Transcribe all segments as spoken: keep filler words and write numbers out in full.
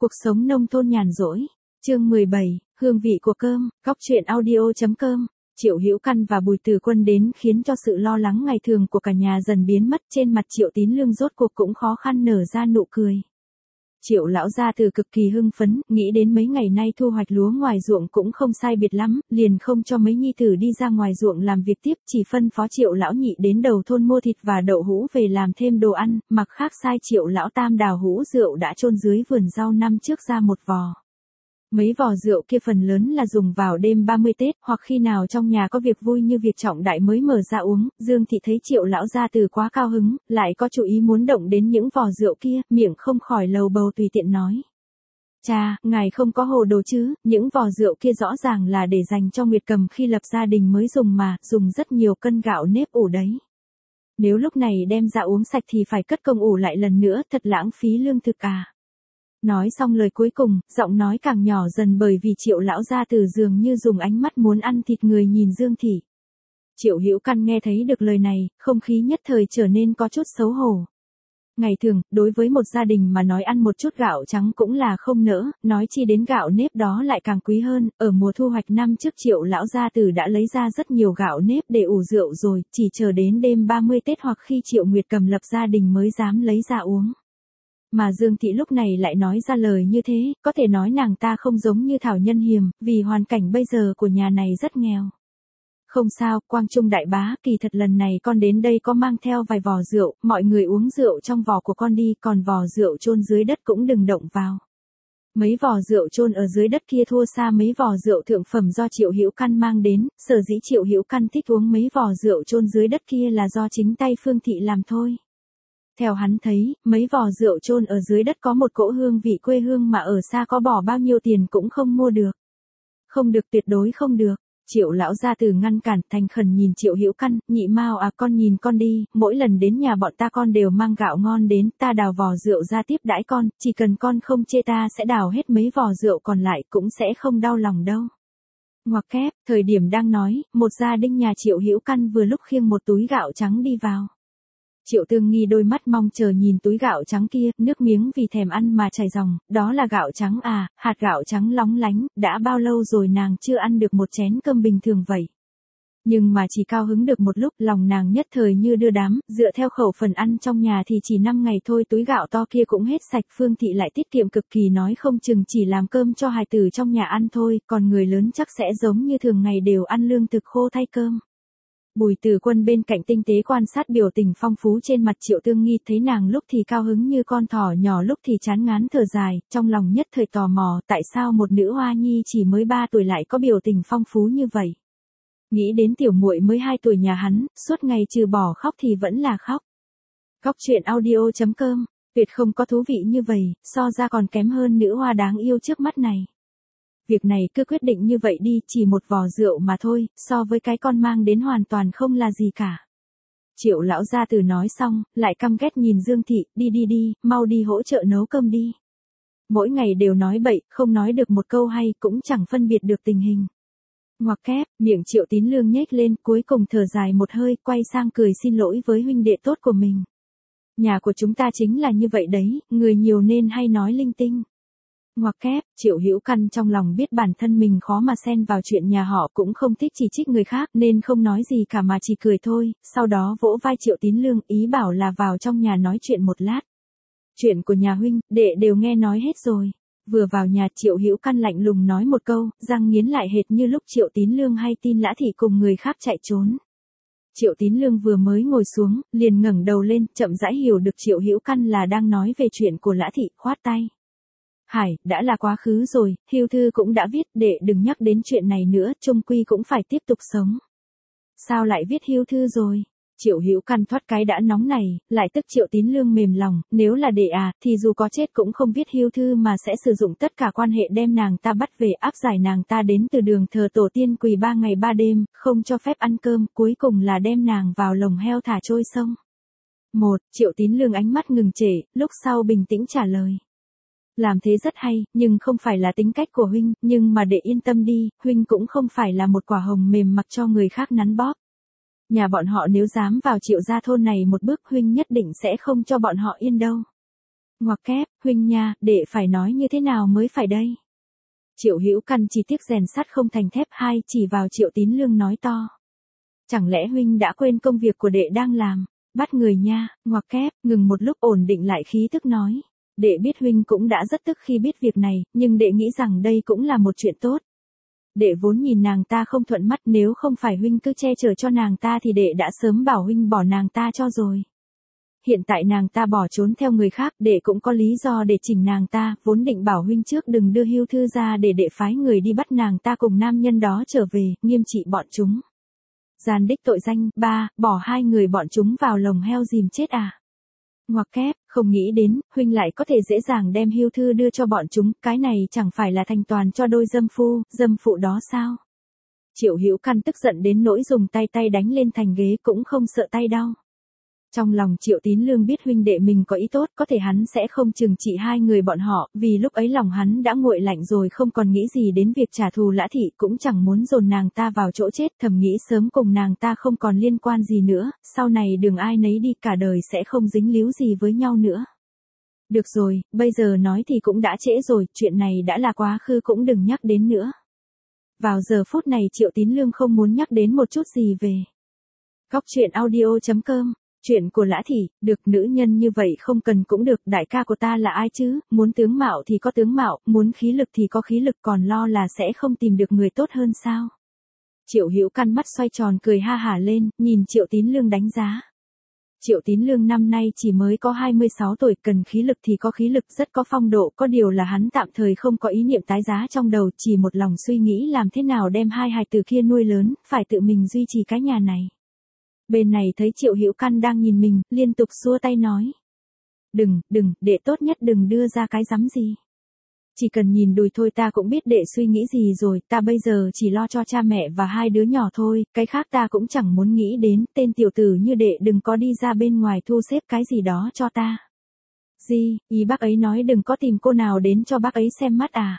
Cuộc sống nông thôn nhàn rỗi. Chương mười bảy, hương vị của cơm, góc truyện audio.com. Triệu Hữu Căn và Bùi Từ Quân đến khiến cho sự lo lắng ngày thường của cả nhà dần biến mất, trên mặt Triệu Tín Lương rốt cuộc cũng khó khăn nở ra nụ cười. Triệu lão gia từ cực kỳ hưng phấn, nghĩ đến mấy ngày nay thu hoạch lúa ngoài ruộng cũng không sai biệt lắm, liền không cho mấy nhi tử đi ra ngoài ruộng làm việc tiếp, chỉ phân phó Triệu lão nhị đến đầu thôn mua thịt và đậu hũ về làm thêm đồ ăn, mặc khác sai Triệu lão tam đào hũ rượu đã chôn dưới vườn rau năm trước ra một vò. Mấy vò rượu kia phần lớn là dùng vào đêm ba mươi Tết, hoặc khi nào trong nhà có việc vui như việc trọng đại mới mở ra uống. Dương thị thấy Triệu lão gia từ quá cao hứng, lại có chủ ý muốn động đến những vò rượu kia, miệng không khỏi lầu bầu tùy tiện nói. Cha, ngài không có hồ đồ chứ, những vò rượu kia rõ ràng là để dành cho Nguyệt Cầm khi lập gia đình mới dùng mà, dùng rất nhiều cân gạo nếp ủ đấy. Nếu lúc này đem ra uống sạch thì phải cất công ủ lại lần nữa, thật lãng phí lương thực à. Nói xong lời cuối cùng, giọng nói càng nhỏ dần bởi vì Triệu lão gia từ dường như dùng ánh mắt muốn ăn thịt người nhìn Dương thị. Triệu Hữu Căn nghe thấy được lời này, không khí nhất thời trở nên có chút xấu hổ. Ngày thường, đối với một gia đình mà nói ăn một chút gạo trắng cũng là không nỡ, nói chi đến gạo nếp đó lại càng quý hơn. Ở mùa thu hoạch năm trước Triệu lão gia từ đã lấy ra rất nhiều gạo nếp để ủ rượu rồi, chỉ chờ đến đêm ba mươi Tết hoặc khi Triệu Nguyệt Cầm lập gia đình mới dám lấy ra uống. Mà Dương thị lúc này lại nói ra lời như thế, có thể nói nàng ta không giống như Thảo Nhân Hiềm, vì hoàn cảnh bây giờ của nhà này rất nghèo. Không sao, Quang Trung đại bá, kỳ thật lần này con đến đây có mang theo vài vò rượu, mọi người uống rượu trong vò của con đi, còn vò rượu chôn dưới đất cũng đừng động vào. Mấy vò rượu chôn ở dưới đất kia thua xa mấy vò rượu thượng phẩm do Triệu Hữu Căn mang đến, sở dĩ Triệu Hữu Căn thích uống mấy vò rượu chôn dưới đất kia là do chính tay Phương thị làm thôi. Theo hắn thấy, mấy vò rượu chôn ở dưới đất có một cỗ hương vị quê hương mà ở xa có bỏ bao nhiêu tiền cũng không mua được. Không được, tuyệt đối không được. Triệu lão gia từ ngăn cản, thành khẩn nhìn Triệu Hữu Căn, nhị mao à, con nhìn con đi, mỗi lần đến nhà bọn ta con đều mang gạo ngon đến, ta đào vò rượu ra tiếp đãi con, chỉ cần con không chê ta sẽ đào hết mấy vò rượu còn lại, cũng sẽ không đau lòng đâu. Ngoặc kép, thời điểm đang nói, một gia đình nhà Triệu Hữu Căn vừa lúc khiêng một túi gạo trắng đi vào. Triệu Tương Nghi đôi mắt mong chờ nhìn túi gạo trắng kia, nước miếng vì thèm ăn mà chảy ròng, đó là gạo trắng à, hạt gạo trắng lóng lánh, đã bao lâu rồi nàng chưa ăn được một chén cơm bình thường vậy. Nhưng mà chỉ cao hứng được một lúc, lòng nàng nhất thời như đưa đám, dựa theo khẩu phần ăn trong nhà thì chỉ năm ngày thôi túi gạo to kia cũng hết sạch. Phương thị lại tiết kiệm cực kỳ, nói không chừng chỉ làm cơm cho hài tử trong nhà ăn thôi, còn người lớn chắc sẽ giống như thường ngày đều ăn lương thực khô thay cơm. Bùi Từ Quân bên cạnh tinh tế quan sát biểu tình phong phú trên mặt Triệu Tương Nghi, thấy nàng lúc thì cao hứng như con thỏ nhỏ, lúc thì chán ngán thở dài, trong lòng nhất thời tò mò, tại sao một nữ hoa nhi chỉ mới ba tuổi lại có biểu tình phong phú như vậy. Nghĩ đến tiểu muội mới hai tuổi nhà hắn, suốt ngày trừ bỏ khóc thì vẫn là khóc. Góc truyện audio.com, tuyệt không có thú vị như vậy, so ra còn kém hơn nữ hoa đáng yêu trước mắt này. Việc này cứ quyết định như vậy đi, chỉ một vò rượu mà thôi, so với cái con mang đến hoàn toàn không là gì cả. Triệu lão gia từ nói xong, lại căm ghét nhìn Dương thị, đi đi đi, mau đi hỗ trợ nấu cơm đi. Mỗi ngày đều nói bậy, không nói được một câu hay, cũng chẳng phân biệt được tình hình. Ngoặc kép, miệng Triệu Tín Lương nhếch lên, cuối cùng thở dài một hơi, quay sang cười xin lỗi với huynh đệ tốt của mình. Nhà của chúng ta chính là như vậy đấy, người nhiều nên hay nói linh tinh. Ngoặc kép, Triệu Hữu Căn trong lòng biết bản thân mình khó mà xen vào chuyện nhà họ, cũng không thích chỉ trích người khác nên không nói gì cả mà chỉ cười thôi, sau đó vỗ vai Triệu Tín Lương, ý bảo là vào trong nhà nói chuyện một lát. Chuyện của nhà huynh, đệ đều nghe nói hết rồi. Vừa vào nhà, Triệu Hữu Căn lạnh lùng nói một câu, răng nghiến lại hệt như lúc Triệu Tín Lương hay tin Lã thị cùng người khác chạy trốn. Triệu Tín Lương vừa mới ngồi xuống, liền ngẩng đầu lên, chậm rãi hiểu được Triệu Hữu Căn là đang nói về chuyện của Lã thị, khoát tay. Hải, đã là quá khứ rồi, Hưu thư cũng đã viết, đệ đừng nhắc đến chuyện này nữa, chung quy cũng phải tiếp tục sống. Sao lại viết hưu thư rồi? Triệu Hữu Căn thoát cái đã nóng này, lại tức Triệu Tín Lương mềm lòng, nếu là đệ à, thì dù có chết cũng không viết hưu thư mà sẽ sử dụng tất cả quan hệ đem nàng ta bắt về, áp giải nàng ta đến từ đường thờ tổ tiên quỳ ba ngày ba đêm, không cho phép ăn cơm, cuối cùng là đem nàng vào lồng heo thả trôi sông. Một, Triệu Tín Lương ánh mắt ngừng trệ, lúc sau bình tĩnh trả lời. Làm thế rất hay, nhưng không phải là tính cách của huynh, nhưng mà để yên tâm đi, huynh cũng không phải là một quả hồng mềm mặc cho người khác nắn bóp. Nhà bọn họ nếu dám vào Triệu gia thôn này một bước, huynh nhất định sẽ không cho bọn họ yên đâu. Ngoặc kép, huynh nha, đệ phải nói như thế nào mới phải đây? Triệu Hữu Căn chỉ tiếc rèn sắt không thành thép, hai chỉ vào Triệu Tín Lương nói to. Chẳng lẽ huynh đã quên công việc của đệ đang làm? Bắt người nha. Ngoặc kép, ngừng một lúc ổn định lại khí tức nói. Đệ biết huynh cũng đã rất tức khi biết việc này, nhưng đệ nghĩ rằng đây cũng là một chuyện tốt. Đệ vốn nhìn nàng ta không thuận mắt, nếu không phải huynh cứ che chở cho nàng ta thì đệ đã sớm bảo huynh bỏ nàng ta cho rồi. Hiện tại nàng ta bỏ trốn theo người khác, đệ cũng có lý do để chỉnh nàng ta, vốn định bảo huynh trước đừng đưa hưu thư ra để đệ phái người đi bắt nàng ta cùng nam nhân đó trở về, nghiêm trị bọn chúng. Gian đích tội danh, ba, bỏ hai người bọn chúng vào lồng heo dìm chết à? Ngoặc kép, không nghĩ đến, huynh lại có thể dễ dàng đem hưu thư đưa cho bọn chúng, cái này chẳng phải là thành toàn cho đôi dâm phu, dâm phụ đó sao? Triệu Hữu Căn tức giận đến nỗi dùng tay tay đánh lên thành ghế cũng không sợ tay đau. Trong lòng Triệu Tín Lương biết huynh đệ mình có ý tốt, có thể hắn sẽ không trừng trị hai người bọn họ, vì lúc ấy lòng hắn đã nguội lạnh rồi, không còn nghĩ gì đến việc trả thù Lã Thị, cũng chẳng muốn dồn nàng ta vào chỗ chết, thầm nghĩ sớm cùng nàng ta không còn liên quan gì nữa, sau này đường ai nấy đi, cả đời sẽ không dính líu gì với nhau nữa. Được rồi, bây giờ nói thì cũng đã trễ rồi, chuyện này đã là quá khứ, cũng đừng nhắc đến nữa. Vào giờ phút này Triệu Tín Lương không muốn nhắc đến một chút gì về. Góc truyện audio chấm com. Chuyện của Lã Thị, được, nữ nhân như vậy không cần cũng được, đại ca của ta là ai chứ, muốn tướng mạo thì có tướng mạo, muốn khí lực thì có khí lực, còn lo là sẽ không tìm được người tốt hơn sao? Triệu Hữu Căn mắt xoay tròn cười ha hả lên, nhìn Triệu Tín Lương đánh giá. Triệu Tín Lương năm nay chỉ mới có hai mươi sáu tuổi, cần khí lực thì có khí lực, rất có phong độ, có điều là hắn tạm thời không có ý niệm tái giá trong đầu, chỉ một lòng suy nghĩ làm thế nào đem hai hài tử kia nuôi lớn, phải tự mình duy trì cái nhà này. Bên này thấy Triệu Hữu Căn đang nhìn mình, liên tục xua tay nói. Đừng, đừng, đệ tốt nhất đừng đưa ra cái rắm gì. Chỉ cần nhìn đùi thôi ta cũng biết đệ suy nghĩ gì rồi, ta bây giờ chỉ lo cho cha mẹ và hai đứa nhỏ thôi, cái khác ta cũng chẳng muốn nghĩ đến, tên tiểu tử như đệ đừng có đi ra bên ngoài thu xếp cái gì đó cho ta. Gì, ý bác ấy nói đừng có tìm cô nào đến cho bác ấy xem mắt à?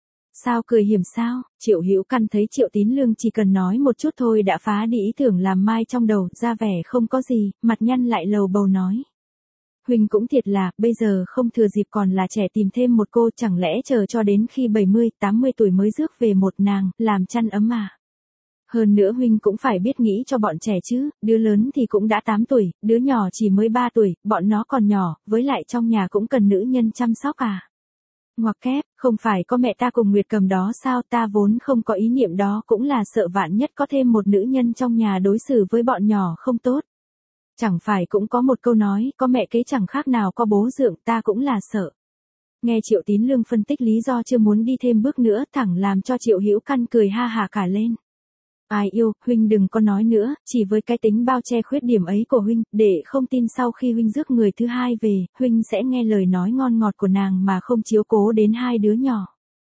Sao cười hiểm sao? Triệu Hữu Căn thấy Triệu Tín Lương chỉ cần nói một chút thôi đã phá đi ý tưởng làm mai trong đầu, ra vẻ không có gì, mặt nhăn lại lầu bầu nói. Huynh cũng thiệt là, bây giờ không thừa dịp còn là trẻ tìm thêm một cô, chẳng lẽ chờ cho đến khi bảy mươi, tám mươi tuổi mới rước về một nàng, làm chăn ấm à? Hơn nữa huynh cũng phải biết nghĩ cho bọn trẻ chứ, đứa lớn thì cũng đã tám tuổi, đứa nhỏ chỉ mới ba tuổi, bọn nó còn nhỏ, với lại trong nhà cũng cần nữ nhân chăm sóc à? Ngoặc kép, không phải có mẹ ta cùng Nguyệt Cầm đó sao, ta vốn không có ý niệm đó, cũng là sợ vạn nhất có thêm một nữ nhân trong nhà đối xử với bọn nhỏ không tốt. Chẳng phải cũng có một câu nói, có mẹ kế chẳng khác nào có bố dượng, ta cũng là sợ. Nghe Triệu Tín Lương phân tích lý do chưa muốn đi thêm bước nữa, thẳng làm cho Triệu Hữu Căn cười ha hả cả lên. Ai yêu, huynh đừng có nói nữa, chỉ với cái tính bao che khuyết điểm ấy của huynh, để không tin sau khi huynh rước người thứ hai về, huynh sẽ nghe lời nói ngon ngọt của nàng mà không chiếu cố đến hai đứa nhỏ.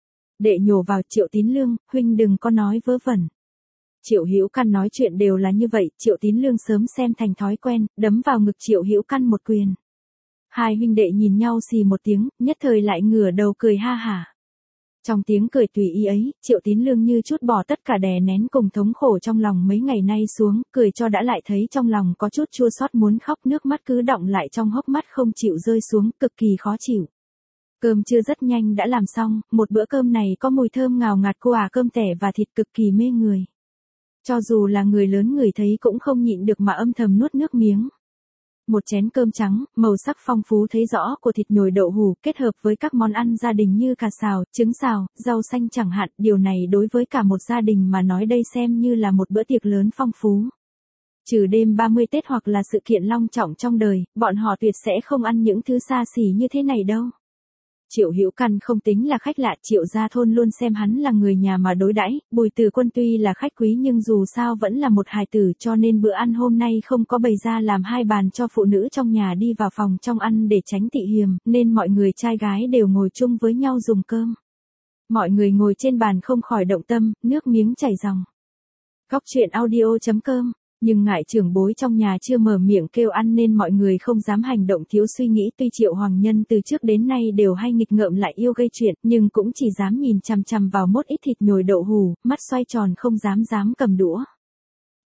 Đệ nhổ vào. Triệu Tín Lương, huynh đừng có nói vớ vẩn. Triệu Hữu Căn nói chuyện đều là như vậy, Triệu Tín Lương sớm xem thành thói quen, đấm vào ngực Triệu Hữu Căn một quyền. Hai huynh đệ nhìn nhau xì một tiếng, nhất thời lại ngửa đầu cười ha hả. Trong tiếng cười tùy ý ấy, Triệu Tín Lương như chút bỏ tất cả đè nén cùng thống khổ trong lòng mấy ngày nay xuống, cười cho đã lại thấy trong lòng có chút chua xót muốn khóc, nước mắt cứ đọng lại trong hốc mắt không chịu rơi xuống, cực kỳ khó chịu. Cơm trưa rất nhanh đã làm xong, một bữa cơm này có mùi thơm ngào ngạt quả cơm tẻ và thịt cực kỳ mê người. Cho dù là người lớn người thấy cũng không nhịn được mà âm thầm nuốt nước miếng. Một chén cơm trắng, màu sắc phong phú thấy rõ của thịt nhồi đậu hủ, kết hợp với các món ăn gia đình như cà xào, trứng xào, rau xanh chẳng hạn, điều này đối với cả một gia đình mà nói đây xem như là một bữa tiệc lớn phong phú. Trừ đêm ba mươi Tết hoặc là sự kiện long trọng trong đời, bọn họ tuyệt sẽ không ăn những thứ xa xỉ như thế này đâu. Triệu Hữu Căn không tính là khách lạ, Triệu gia thôn luôn xem hắn là người nhà mà đối đãi. Bùi Từ Quân tuy là khách quý nhưng dù sao vẫn là một hài tử, cho nên bữa ăn hôm nay không có bày ra làm hai bàn cho phụ nữ trong nhà đi vào phòng trong ăn để tránh tị hiềm, nên mọi người trai gái đều ngồi chung với nhau dùng cơm. Mọi người ngồi trên bàn không khỏi động tâm, nước miếng chảy ròng. Góc truyện audio chấm com. Nhưng ngại trưởng bối trong nhà chưa mở miệng kêu ăn nên mọi người không dám hành động thiếu suy nghĩ, tuy Triệu Hoàng Nhân từ trước đến nay đều hay nghịch ngợm lại yêu gây chuyện, nhưng cũng chỉ dám nhìn chằm chằm vào mốt ít thịt nhồi đậu hủ, mắt xoay tròn không dám dám cầm đũa.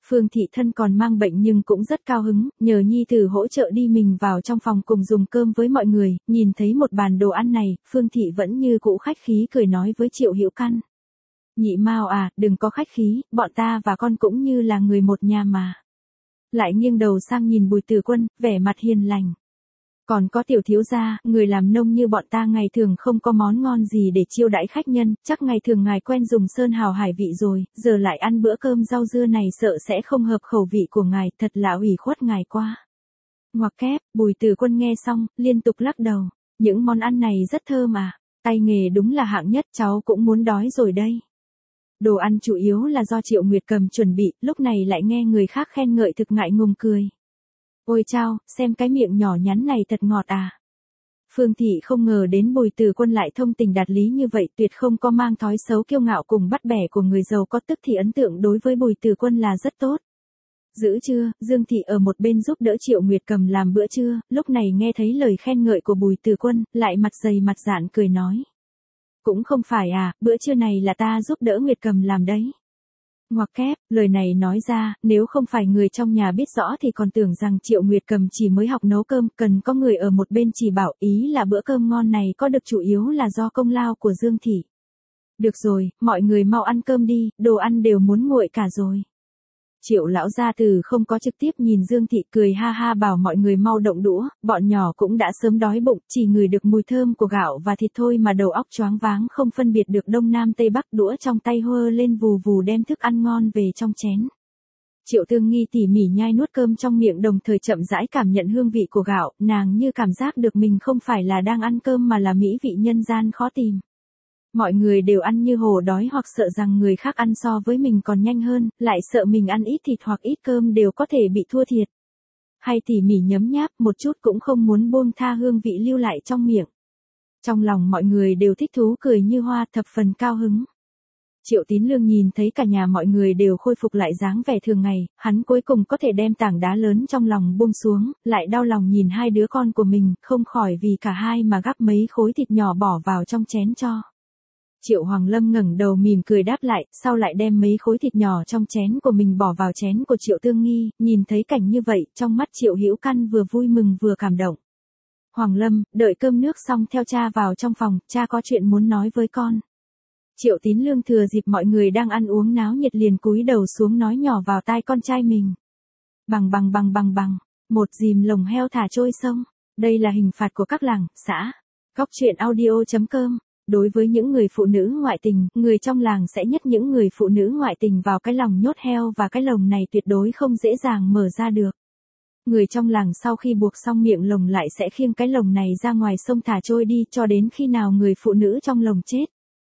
Phương Thị thân còn mang bệnh nhưng cũng rất cao hứng, nhờ nhi tử hỗ trợ đi mình vào trong phòng cùng dùng cơm với mọi người, nhìn thấy một bàn đồ ăn này, Phương Thị vẫn như cũ khách khí cười nói với Triệu Hữu Căn. Nhị Mao à, đừng có khách khí, bọn ta và con cũng như là người một nhà mà. Lại nghiêng đầu sang nhìn Bùi Từ Quân, vẻ mặt hiền lành. Còn có Tiểu thiếu gia, người làm nông như bọn ta ngày thường không có món ngon gì để chiêu đãi khách nhân, chắc ngày thường ngài quen dùng sơn hào hải vị rồi, giờ lại ăn bữa cơm rau dưa này sợ sẽ không hợp khẩu vị của ngài, thật là ủy khuất ngài quá. Ngoặc kép, Bùi Từ Quân nghe xong, liên tục lắc đầu, những món ăn này rất thơm à, tay nghề đúng là hạng nhất, cháu cũng muốn đói rồi đây. Đồ ăn chủ yếu là do Triệu Nguyệt Cầm chuẩn bị, lúc này lại nghe người khác khen ngợi thực ngại ngùng cười. Ôi chao, xem cái miệng nhỏ nhắn này thật ngọt à. Phương Thị không ngờ đến Bùi Từ Quân lại thông tình đạt lý như vậy, tuyệt không có mang thói xấu kiêu ngạo cùng bắt bẻ của người giàu có, tức thì ấn tượng đối với Bùi Từ Quân là rất tốt. Giữ trưa, Dương Thị ở một bên giúp đỡ Triệu Nguyệt Cầm làm bữa trưa, lúc này nghe thấy lời khen ngợi của Bùi Từ Quân, lại mặt dày mặt dạn cười nói. Cũng không phải à, bữa trưa này là ta giúp đỡ Nguyệt Cầm làm đấy. Ngoặc kép, lời này nói ra, nếu không phải người trong nhà biết rõ thì còn tưởng rằng Triệu Nguyệt Cầm chỉ mới học nấu cơm, cần có người ở một bên chỉ bảo, ý là bữa cơm ngon này có được chủ yếu là do công lao của Dương Thị. Được rồi, mọi người mau ăn cơm đi, đồ ăn đều muốn nguội cả rồi. Triệu lão gia tử không có trực tiếp nhìn Dương Thị, cười ha ha bảo mọi người mau động đũa, bọn nhỏ cũng đã sớm đói bụng, chỉ ngửi được mùi thơm của gạo và thịt thôi mà đầu óc choáng váng không phân biệt được đông nam tây bắc, đũa trong tay hơ lên vù vù đem thức ăn ngon về trong chén. Triệu Tương Nghi tỉ mỉ nhai nuốt cơm trong miệng, đồng thời chậm rãi cảm nhận hương vị của gạo, nàng như cảm giác được mình không phải là đang ăn cơm mà là mỹ vị nhân gian khó tìm. Mọi người đều ăn như hổ đói hoặc sợ rằng người khác ăn so với mình còn nhanh hơn, lại sợ mình ăn ít thịt hoặc ít cơm đều có thể bị thua thiệt. Hay tỉ mỉ nhấm nháp, một chút cũng không muốn buông tha hương vị lưu lại trong miệng. Trong lòng mọi người đều thích thú cười như hoa, thập phần cao hứng. Triệu Tín Lương nhìn thấy cả nhà mọi người đều khôi phục lại dáng vẻ thường ngày, hắn cuối cùng có thể đem tảng đá lớn trong lòng buông xuống, lại đau lòng nhìn hai đứa con của mình, không khỏi vì cả hai mà gắp mấy khối thịt nhỏ bỏ vào trong chén cho. Triệu Hoàng Lâm ngẩng đầu mỉm cười đáp lại, sau lại đem mấy khối thịt nhỏ trong chén của mình bỏ vào chén của Triệu Tương Nghi, nhìn thấy cảnh như vậy, trong mắt Triệu Hữu Căn vừa vui mừng vừa cảm động. Hoàng Lâm, đợi cơm nước xong theo cha vào trong phòng, cha có chuyện muốn nói với con. Triệu Tín Lương thừa dịp mọi người đang ăn uống náo nhiệt liền cúi đầu xuống nói nhỏ vào tai con trai mình. Bằng bằng bằng bằng bằng, một dìm lồng heo thả trôi sông, đây là hình phạt của các làng, xã. Góc truyện audio chấm com. Đối với những người phụ nữ ngoại tình, người trong làng sẽ nhét những người phụ nữ ngoại tình vào cái lồng nhốt heo và cái lồng này tuyệt đối không dễ dàng mở ra được. Người trong làng sau khi buộc xong miệng lồng lại sẽ khiêng cái lồng này ra ngoài sông thả trôi đi cho đến khi nào người phụ nữ trong lồng chết.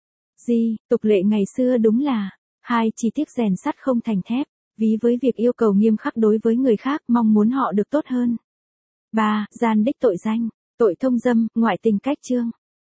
Di, tục lệ ngày xưa đúng là, hai chi tiết rèn sắt không thành thép, ví với việc yêu cầu nghiêm khắc đối với người khác mong muốn họ được tốt hơn. ba. Gian đích tội danh, tội thông dâm, ngoại tình cách chương.